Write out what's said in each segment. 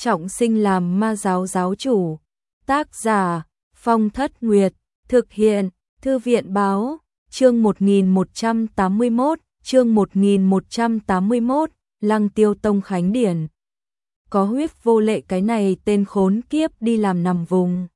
trọng sinh làm ma giáo giáo chủ. Tác giả Phong Thất Nguyệt, thực hiện Thư viện báo, chương 1181, chương 1181, Lăng Tiêu Tông Khánh Điển. Có huyết vô lệ cái này tên khốn kiếp đi làm nằm vùng.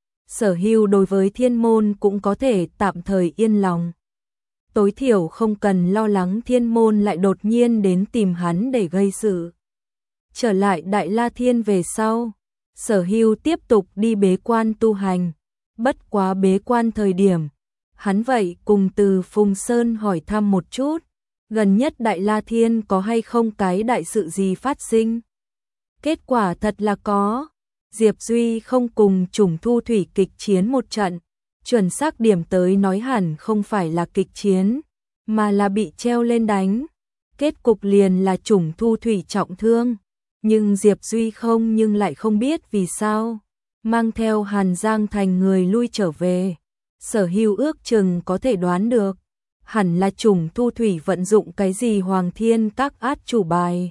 Sở Hưu đối với thiên môn cũng có thể tạm thời yên lòng. Tối thiểu không cần lo lắng thiên môn lại đột nhiên đến tìm hắn để gây sự. Trở lại Đại La Thiên về sau, Sở Hưu tiếp tục đi bế quan tu hành. Bất quá bế quan thời điểm, hắn vậy cùng từ Phùng Sơn hỏi thăm một chút, gần nhất Đại La Thiên có hay không cái đại sự gì phát sinh. Kết quả thật là có, Diệp Duy không cùng Trùng Thu Thủy kịch chiến một trận, chuẩn xác điểm tới nói hẳn không phải là kịch chiến, mà là bị treo lên đánh. Kết cục liền là Trùng Thu Thủy trọng thương, nhưng Diệp Duy nhưng lại không biết vì sao, mang theo Hàn Giang Thành người lui trở về. Sở Hưu ước chừng có thể đoán được, hẳn là Trùng Thu Thủy vận dụng cái gì Hoàng Thiên các át chủ bài.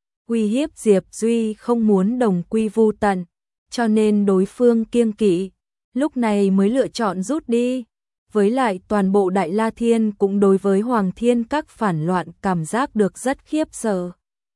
Uy hiếp Diệp Duy không muốn đồng quy vu tận, cho nên đối phương kiêng kỵ, lúc này mới lựa chọn rút đi. Với lại toàn bộ Đại La Thiên cũng đối với Hoàng Thiên các phản loạn cảm giác được rất khiếp sợ.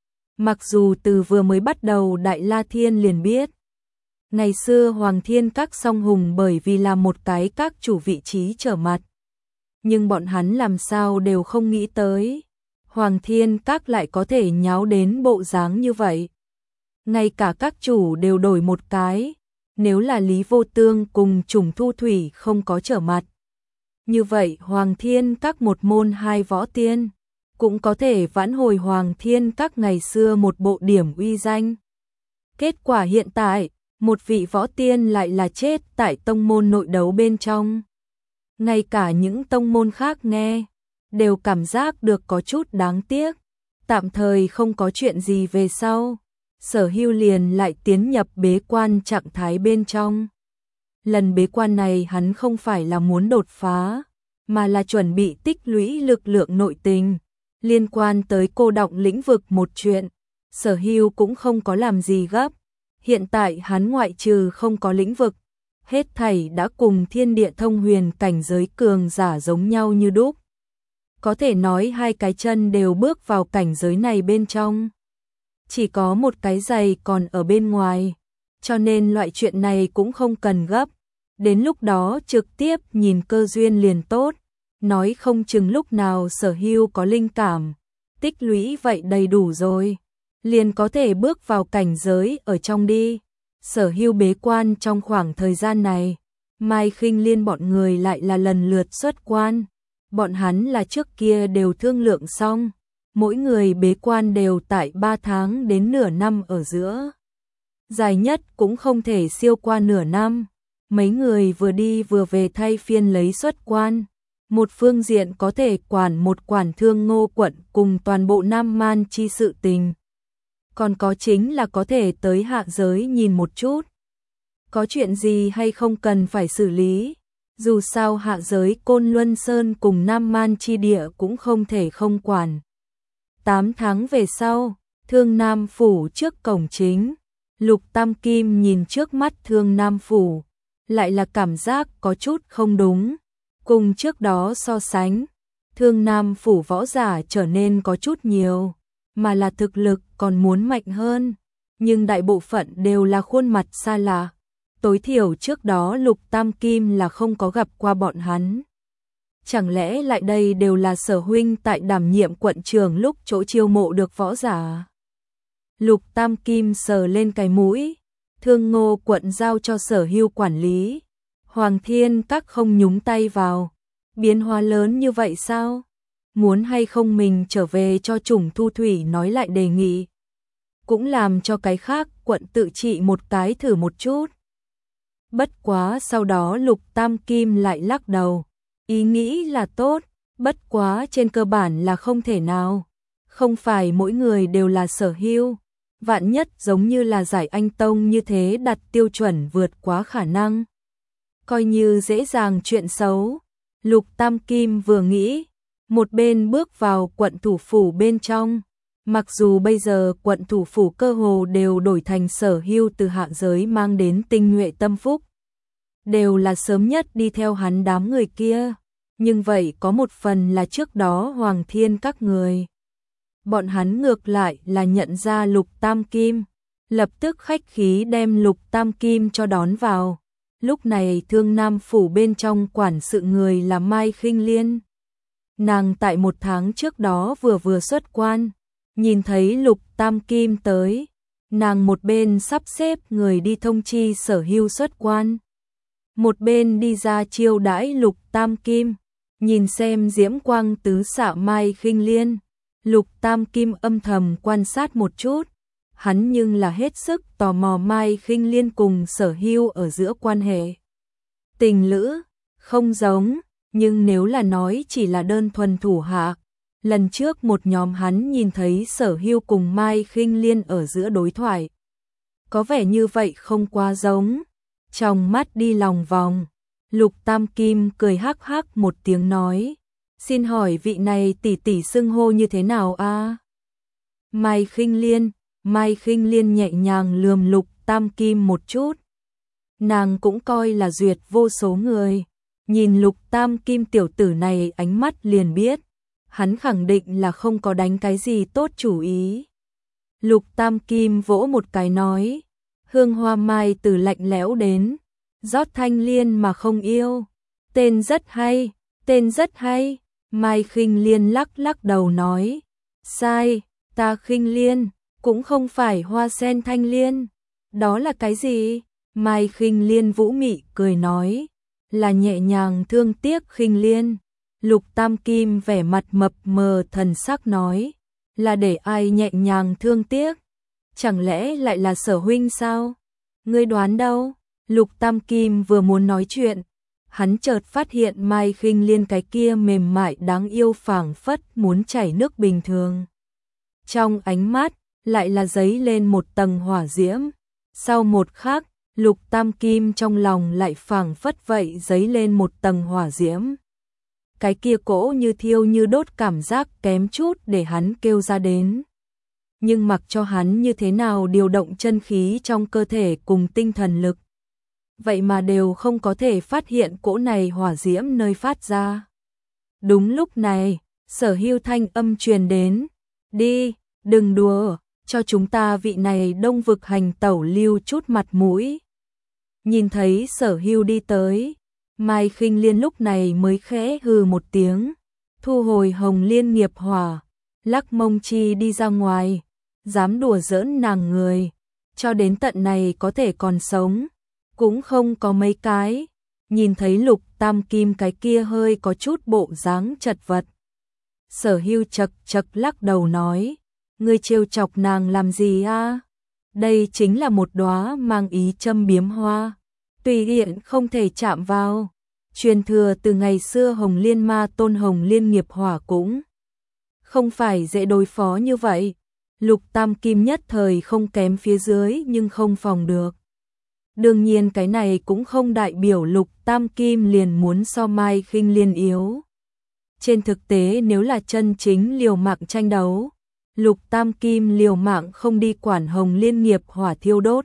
Mặc dù từ vừa mới bắt đầu Đại La Thiên liền biết, ngày xưa Hoàng Thiên các song hùng bởi vì là một cái các chủ vị trí trở mặt. Nhưng bọn hắn làm sao đều không nghĩ tới, Hoàng Thiên các lại có thể nháo đến bộ dáng như vậy. Ngay cả các chủ đều đổi một cái, nếu là Lý Vô Tương cùng Trùng Thu Thủy không có trở mặt. Như vậy Hoàng Thiên các một môn hai võ tiên, cũng có thể vãn hồi Hoàng Thiên các ngày xưa một bộ điểm uy danh. Kết quả hiện tại, một vị võ tiên lại là chết tại tông môn nội đấu bên trong. Ngay cả những tông môn khác nghe, đều cảm giác được có chút đáng tiếc. Tạm thời không có chuyện gì về sau, Sở Hưu liền lại tiến nhập bế quan trạng thái bên trong. Lần bế quan này hắn không phải là muốn đột phá, mà là chuẩn bị tích lũy lực lượng nội tình. Liên quan tới cô đọng lĩnh vực một chuyện, Sở Hưu cũng không có làm gì gấp. Hiện tại hắn ngoại trừ không có lĩnh vực, hết thảy đã cùng thiên địa thông huyền cảnh giới cường giả giống nhau như đúc. Có thể nói hai cái chân đều bước vào cảnh giới này bên trong. Chỉ có một cái giày còn ở bên ngoài, cho nên loại chuyện này cũng không cần gấp. Đến lúc đó trực tiếp nhìn cơ duyên liền tốt, nói không chừng lúc nào Sở Hưu có linh cảm, tích lũy vậy đầy đủ rồi, liền có thể bước vào cảnh giới ở trong đi. Sở Hưu bế quan trong khoảng thời gian này, Mai Khinh Liên bọn người lại là lần lượt xuất quan. Bọn hắn là trước kia đều thương lượng xong, mỗi người bế quan đều tại 3 tháng đến nửa năm ở giữa. Dài nhất cũng không thể siêu qua nửa năm. Mấy người vừa đi vừa về thay phiên lấy xuất quan. Một phương diện có thể quản một quản Thương Ngô quận cùng toàn bộ Nam Man chi sự tình. Còn có chính là có thể tới hạ giới nhìn một chút. Có chuyện gì hay không cần phải xử lý. Dù sao hạ giới Côn Luân Sơn cùng Nam Man chi địa cũng không thể không quản. 8 tháng về sau, Thương Nam Phủ trước cổng chính. Lục Tam Kim nhìn trước mắt Thương Nam Phủ, lại là cảm giác có chút không đúng. Cùng trước đó so sánh, Thương Nam Phủ võ giả trở nên có chút nhiều, mà là thực lực còn muốn mạnh hơn. Nhưng đại bộ phận đều là khuôn mặt xa lạ. Tối thiểu trước đó Lục Tam Kim là không có gặp qua bọn hắn. Chẳng lẽ lại đây đều là Sở huynh tại đảm nhiệm quận trường lúc chỗ chiêu mộ được võ giả? Lục Tam Kim sờ lên cái mũi, Thương Ngô quận giao cho Sở Hưu quản lý. Hoàng Thiên các không nhúng tay vào. Biến hóa lớn như vậy sao? Muốn hay không mình trở về cho Trùng Thu Thủy nói lại đề nghị. Cũng làm cho cái khác quận tự trị một cái thử một chút. Bất quá sau đó Lục Tam Kim lại lắc đầu. Ý nghĩ là tốt, bất quá trên cơ bản là không thể nào. Không phải mỗi người đều là Sở Hưu. Vạn nhất giống như là Giải Anh Tông như thế đặt tiêu chuẩn vượt quá khả năng. Coi như dễ dàng chuyện xấu. Lục Tam Kim vừa nghĩ, một bên bước vào quận thủ phủ bên trong. Mặc dù bây giờ quận thủ phủ cơ hồ đều đổi thành Sở Hưu từ hạ giới mang đến tinh nhuệ tâm phúc, đều là sớm nhất đi theo hắn đám người kia, nhưng vậy có một phần là trước đó Hoàng Thiên các người. Bọn hắn ngược lại là nhận ra Lục Tam Kim, lập tức khách khí đem Lục Tam Kim cho đón vào. Lúc này Thương Nam phủ bên trong quản sự người là Mai Khinh Liên. Nàng tại 1 tháng trước đó vừa xuất quan, nhìn thấy Lục Tam Kim tới, nàng một bên sắp xếp người đi thông chi Sở Hưu xuất quan, một bên đi ra chiêu đãi Lục Tam Kim, nhìn xem diễm quang tứ xạ Mai Khinh Liên. Lục Tam Kim âm thầm quan sát một chút, hắn nhưng là hết sức tò mò Mai Khinh Liên cùng Sở Hưu ở giữa quan hệ. Tình lữ, không giống, nhưng nếu là nói chỉ là đơn thuần thủ hạ, lần trước một nhóm hắn nhìn thấy Sở Hưu cùng Mai Khinh Liên ở giữa đối thoại. Có vẻ như vậy không quá giống, trong mắt đi lòng vòng, Lục Tam Kim cười hắc hắc một tiếng nói, xin hỏi vị này tỷ tỷ xưng hô như thế nào a? Mai Khinh Liên nhẹ nhàng lườm Lục Tam Kim một chút. Nàng cũng coi là duyệt vô số người, nhìn Lục Tam Kim tiểu tử này ánh mắt liền biết, hắn khẳng định là không có đánh cái gì tốt chủ ý. Lục Tam Kim vỗ một cái nói, hương hoa mai từ lạnh lẽo đến, rót thanh liên mà không yêu, tên rất hay, tên rất hay. Mai Khinh Liên lắc lắc đầu nói, sai, ta Khinh Liên, cũng không phải hoa sen thanh liên. Đó là cái gì? Mai Khinh Liên vũ mị cười nói, là nhẹ nhàng thương tiếc Khinh Liên. Lục Tam Kim vẻ mặt mập mờ thần sắc nói, là để ai nhẹ nhàng thương tiếc? Chẳng lẽ lại là Sở huynh sao? Ngươi đoán đâu? Lục Tam Kim vừa muốn nói chuyện, hắn chợt phát hiện Mai Khinh Liên cái kia mềm mại đáng yêu phảng phất muốn chảy nước bình thường. Trong ánh mắt, lại là dấy lên một tầng hỏa diễm. Sau một khắc, Lục Tam Kim trong lòng lại phảng phất vậy dấy lên một tầng hỏa diễm. Cái kia cỗ như thiêu như đốt cảm giác kém chút để hắn kêu ra đến. Nhưng mặc cho hắn như thế nào điều động chân khí trong cơ thể cùng tinh thần lực, vậy mà đều không có thể phát hiện cỗ này hỏa diễm nơi phát ra. Đúng lúc này, Sở Hưu thanh âm truyền đến, đi, đừng đùa, cho chúng ta vị này Đông Vực hành tẩu lưu chút mặt mũi. Nhìn thấy Sở Hưu đi tới, Mai Khinh Liên lúc này mới khẽ hừ một tiếng, thu hồi Hồng Liên nghiệp hỏa, lắc mông chi đi ra ngoài, dám đùa giỡn nàng người, cho đến tận này có thể còn sống, cũng không có mấy cái. Nhìn thấy Lục Tam Kim cái kia hơi có chút bộ dáng chật vật, Sở Hưu chật chật lắc đầu nói, ngươi trêu chọc nàng làm gì a? Đây chính là một đóa mang ý châm biếm hoa, tùy tiện không thể chạm vào. Truyền thừa từ ngày xưa Hồng Liên Ma Tôn Hồng Liên nghiệp hỏa cũng không phải dễ đối phó như vậy. Lục Tam Kim nhất thời không kém phía dưới nhưng không phòng được. Đương nhiên cái này cũng không đại biểu Lục Tam Kim liền muốn so Mai Khinh Liên yếu. Trên thực tế nếu là chân chính liều mạng tranh đấu, Lục Tam Kim liều mạng không đi quản Hồng Liên nghiệp hỏa thiêu đốt.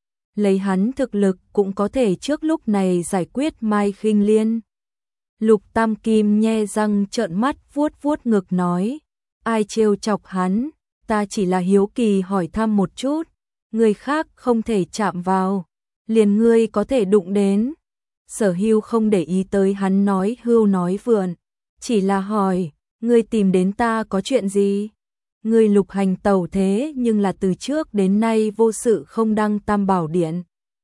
Lấy hắn thực lực cũng có thể trước lúc này giải quyết Mai Khinh Liên. Lục Tam Kim nhe răng trợn mắt vuốt vuốt ngực nói, ai trêu chọc hắn, ta chỉ là hiếu kỳ hỏi thăm một chút, người khác không thể chạm vào, liền ngươi có thể đụng đến. Sở Hưu không để ý tới hắn nói hưu nói vượn, chỉ là hỏi, ngươi tìm đến ta có chuyện gì? Ngươi lục hành tẩu thế nhưng là từ trước đến nay vô sự không đăng tam bảo điện.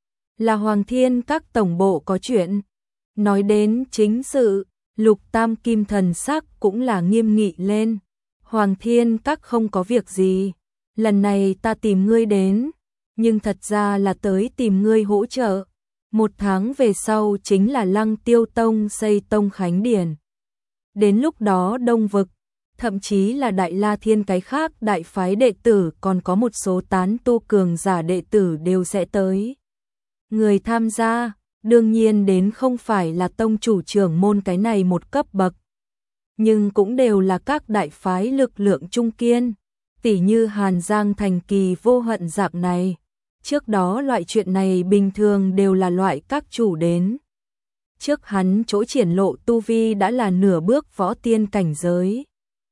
Là Hoàng Thiên các tổng bộ có chuyện. Nói đến chính sự, Lục Tam Kim thần sắc cũng là nghiêm nghị lên. Hoàng Thiên các không có việc gì, lần này ta tìm ngươi đến, nhưng thật ra là tới tìm ngươi hỗ trợ. 1 tháng về sau chính là Lăng Tiêu Tông xây Tông Khánh Điển. Đến lúc đó Đông Vực, thậm chí là Đại La Thiên cái khác đại phái đệ tử còn có một số tán tu cường giả đệ tử đều sẽ tới. Người tham gia, đương nhiên đến không phải là tông chủ trưởng môn cái này một cấp bậc, nhưng cũng đều là các đại phái lực lượng trung kiên. Tỉ như Hàn Giang Thành Kỳ Vô Hận dạng này. Trước đó loại chuyện này bình thường đều là loại các chủ đến. Trước hắn chỗ triển lộ tu vi đã là nửa bước võ tiên cảnh giới.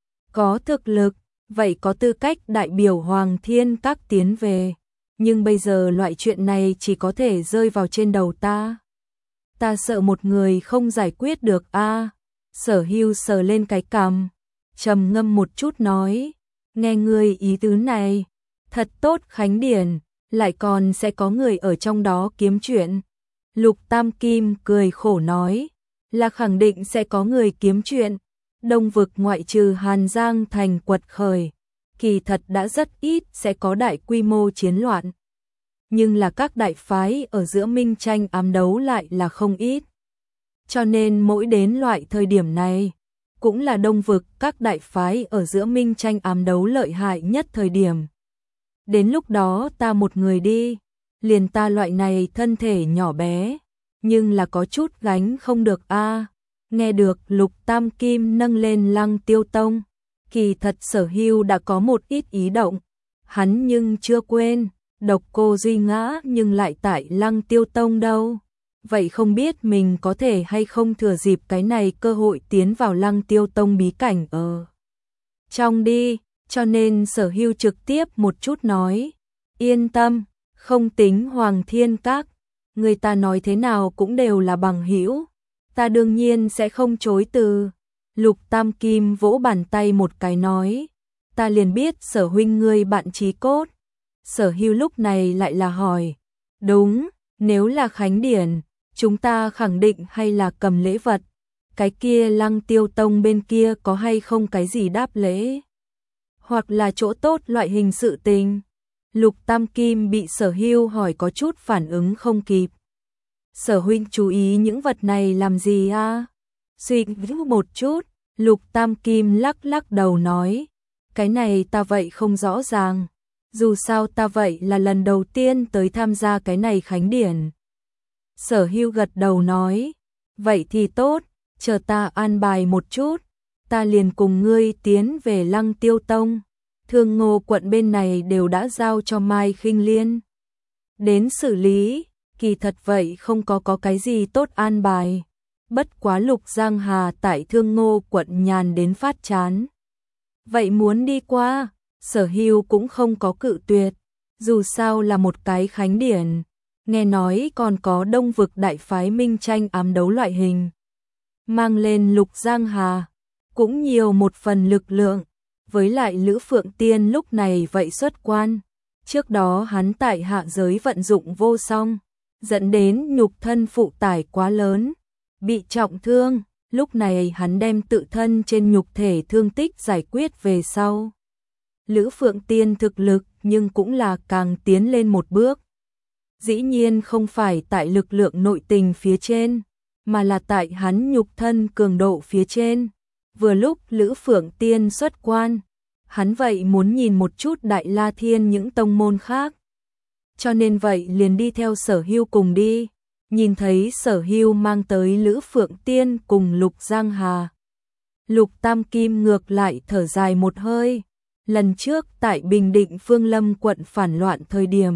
Có thực lực, vậy có tư cách đại biểu Hoàng Thiên Các tiến về. Nhưng bây giờ loại chuyện này chỉ có thể rơi vào trên đầu ta. Ta sợ một người không giải quyết được a. Sở Hưu sờ lên cái cằm, trầm ngâm một chút nói, nghe ngươi ý tứ này, thật tốt Khánh Điển, lại còn sẽ có người ở trong đó kiếm chuyện. Lục Tam Kim cười khổ nói, là khẳng định sẽ có người kiếm chuyện. Đông vực ngoại trừ Hàn Giang Thành quật khởi, kỳ thật đã rất ít sẽ có đại quy mô chiến loạn. Nhưng là các đại phái ở giữa minh tranh ám đấu lại là không ít. Cho nên mỗi đến loại thời điểm này, cũng là đông vực các đại phái ở giữa minh tranh ám đấu lợi hại nhất thời điểm. Đến lúc đó ta một người đi, liền ta loại này thân thể nhỏ bé, nhưng là có chút gánh không được a. Nghe được Lục Tam Kim nâng lên Lăng Tiêu Tông, kỳ thật Sở Hưu đã có một ít ý động, hắn nhưng chưa quên, Độc Cô Duy ngã nhưng lại tại Lăng Tiêu Tông đâu. Vậy không biết mình có thể hay không thừa dịp cái này cơ hội tiến vào Lăng Tiêu Tông bí cảnh ở trong đi, cho nên Sở Hưu trực tiếp một chút nói, yên tâm, không tính Hoàng Thiên Các, người ta nói thế nào cũng đều là bằng hữu, ta đương nhiên sẽ không chối từ. Lục Tam Kim vỗ bàn tay một cái nói, ta liền biết Sở huynh ngươi bạn chí cốt. Sở Hưu lúc này lại là hỏi, đúng, nếu là Khánh Điển, chúng ta khẳng định hay là cầm lễ vật, cái kia Lăng Tiêu Tông bên kia có hay không cái gì đáp lễ, hoặc là chỗ tốt loại hình sự tình. Lục Tam Kim bị Sở Hưu hỏi có chút phản ứng không kịp. Sở huynh chú ý những vật này làm gì a? Suy nghĩ một chút, Lục Tam Kim lắc lắc đầu nói, cái này ta vậy không rõ ràng, dù sao ta vậy là lần đầu tiên tới tham gia cái này Khánh Điển. Sở Hưu gật đầu nói, vậy thì tốt, chờ ta an bài một chút, ta liền cùng ngươi tiến về Lăng Tiêu Tông. Thương Ngô quận bên này đều đã giao cho Mai Khinh Liên đến xử lý, kỳ thật vậy không có cái gì tốt an bài. Bất quá Lục Giang Hà tại Thương Ngô quận nhàn đến phát chán. Vậy muốn đi qua, Sở Hưu cũng không có cự tuyệt, dù sao là một cái Khánh Điển, nghe nói còn có đông vực đại phái minh tranh ám đấu loại hình. Mang lên Lục Giang Hà, cũng nhiều một phần lực lượng, với lại Lữ Phượng Tiên lúc này vậy xuất quan. Trước đó hắn tại hạ giới vận dụng vô song, dẫn đến nhục thân phụ tải quá lớn, bị trọng thương, lúc này hắn đem tự thân trên nhục thể thương tích giải quyết về sau. Lữ Phượng Tiên thực lực nhưng cũng là càng tiến lên một bước. Dĩ nhiên không phải tại lực lượng nội tình phía trên, mà là tại hắn nhục thân cường độ phía trên. Vừa lúc Lữ Phượng Tiên xuất quan, hắn vậy muốn nhìn một chút Đại La Thiên những tông môn khác. Cho nên vậy liền đi theo Sở Hưu cùng đi, nhìn thấy Sở Hưu mang tới Lữ Phượng Tiên cùng Lục Giang Hà. Lục Tam Kim ngược lại thở dài một hơi, lần trước tại Bình Định Phương Lâm quận phản loạn thời điểm.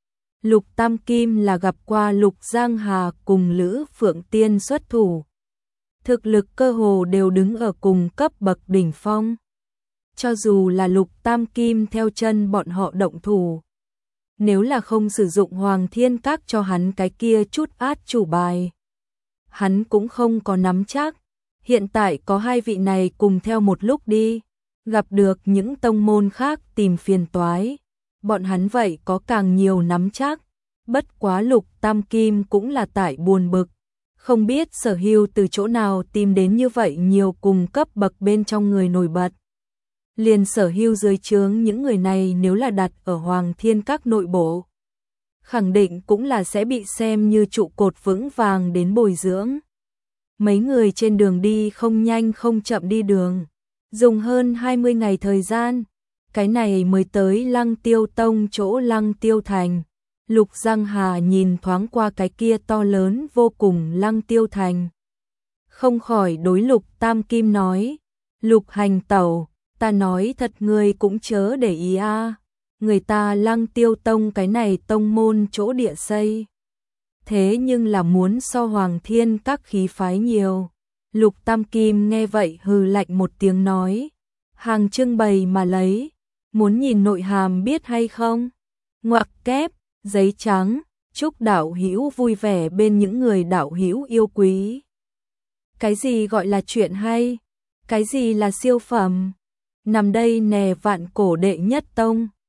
Lục Tam Kim là gặp qua Lục Giang Hà cùng Lữ Phượng Tiên xuất thủ. Thực lực cơ hồ đều đứng ở cùng cấp bậc đỉnh phong. Cho dù là Lục Tam Kim theo chân bọn họ động thủ, nếu là không sử dụng Hoàng Thiên Các cho hắn cái kia chút át chủ bài, hắn cũng không có nắm chắc. Hiện tại có hai vị này cùng theo một lúc đi, gặp được những tông môn khác tìm phiền toái, bọn hắn vậy có càng nhiều nắm chắc. Bất quá Lục Tam Kim cũng là tại buồn bực, không biết Sở Hưu từ chỗ nào tìm đến như vậy nhiều cùng cấp bậc bên trong người nổi bật. Liền Sở Hưu dưới trướng những người này nếu là đặt ở Hoàng Thiên Các nội bộ, khẳng định cũng là sẽ bị xem như trụ cột vững vàng đến bồi dưỡng. Mấy người trên đường đi không nhanh không chậm đi đường, dùng hơn 20 ngày thời gian, cái này mới tới Lăng Tiêu Tông chỗ Lăng Tiêu Thành. Lục Giang Hà nhìn thoáng qua cái kia to lớn vô cùng Lăng Tiêu Thành, không khỏi đối Lục Tam Kim nói, Lục hành tẩu, Ta nói thật ngươi cũng chớ để ý a. Người ta Lăng Tiêu Tông cái này tông môn chỗ địa xây. Thế nhưng là muốn so Hoàng Thiên các khí phái nhiều. Lục Tam Kim nghe vậy hừ lạnh một tiếng nói. Hàng trưng bày mà lấy. Muốn nhìn nội hàm biết hay không? Ngoặc kép, giấy trắng, chúc đạo hữu vui vẻ bên những người đạo hữu yêu quý. Cái gì gọi là chuyện hay? Cái gì là siêu phẩm? Nằm đây nè Vạn Cổ đệ nhất tông.